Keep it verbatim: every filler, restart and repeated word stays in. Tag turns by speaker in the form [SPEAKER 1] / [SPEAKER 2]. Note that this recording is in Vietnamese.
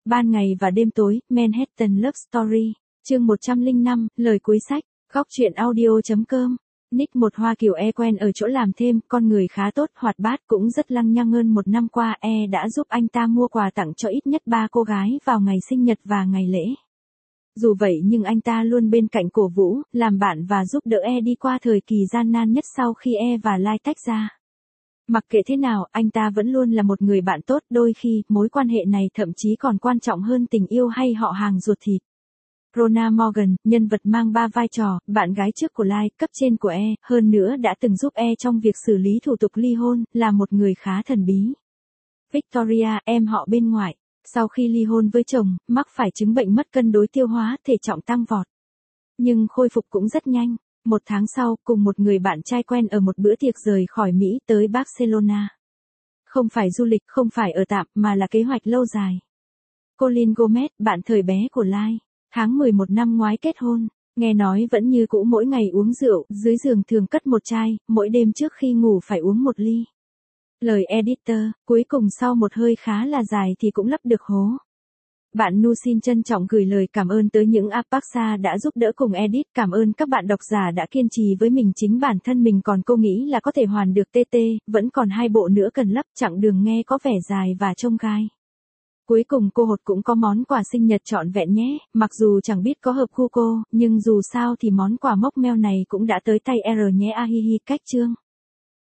[SPEAKER 1] Ban ngày và đêm tối, Manhattan Love Story, chương một trăm lẻ năm, lời cuối sách, góc truyện audio chấm com. Nick một Hoa Kiều E quen ở chỗ làm thêm, con người khá tốt, hoạt bát cũng rất lăng nhăng. Hơn một năm qua E đã giúp anh ta mua quà tặng cho ít nhất ba cô gái vào ngày sinh nhật và ngày lễ. Dù vậy nhưng anh ta luôn bên cạnh cổ vũ, làm bạn và giúp đỡ E đi qua thời kỳ gian nan nhất sau khi E và Lai tách ra. Mặc kệ thế nào, anh ta vẫn luôn là một người bạn tốt, đôi khi, mối quan hệ này thậm chí còn quan trọng hơn tình yêu hay họ hàng ruột thịt. Rona Morgan, nhân vật mang ba vai trò, bạn gái trước của Lai, cấp trên của E, hơn nữa đã từng giúp E trong việc xử lý thủ tục ly hôn, là một người khá thần bí. Victoria, em họ bên ngoại, sau khi ly hôn với chồng, mắc phải chứng bệnh mất cân đối tiêu hóa, thể trọng tăng vọt. Nhưng khôi phục cũng rất nhanh. Một tháng sau, cùng một người bạn trai quen ở một bữa tiệc rời khỏi Mỹ tới Barcelona. Không phải du lịch, không phải ở tạm, mà là kế hoạch lâu dài. Colin Gomez, bạn thời bé của Lai, tháng mười một năm ngoái kết hôn, nghe nói vẫn như cũ mỗi ngày uống rượu, dưới giường thường cất một chai, mỗi đêm trước khi ngủ phải uống một ly. Lời editor, cuối cùng sau một hơi khá là dài thì cũng lấp được hố. Bạn Nu xin trân trọng gửi lời cảm ơn tới những Apaxa đã giúp đỡ cùng edit, cảm ơn các bạn độc giả đã kiên trì với mình, chính bản thân mình còn cô nghĩ là có thể hoàn được tê tê, vẫn còn hai bộ nữa cần lắp, chặng đường nghe có vẻ dài và trông gai. Cuối cùng cô hột cũng có món quà sinh nhật trọn vẹn nhé, mặc dù chẳng biết có hợp gu cô, nhưng dù sao thì món quà mốc meo này cũng đã tới tay R nhé, ahihi. Cách chương.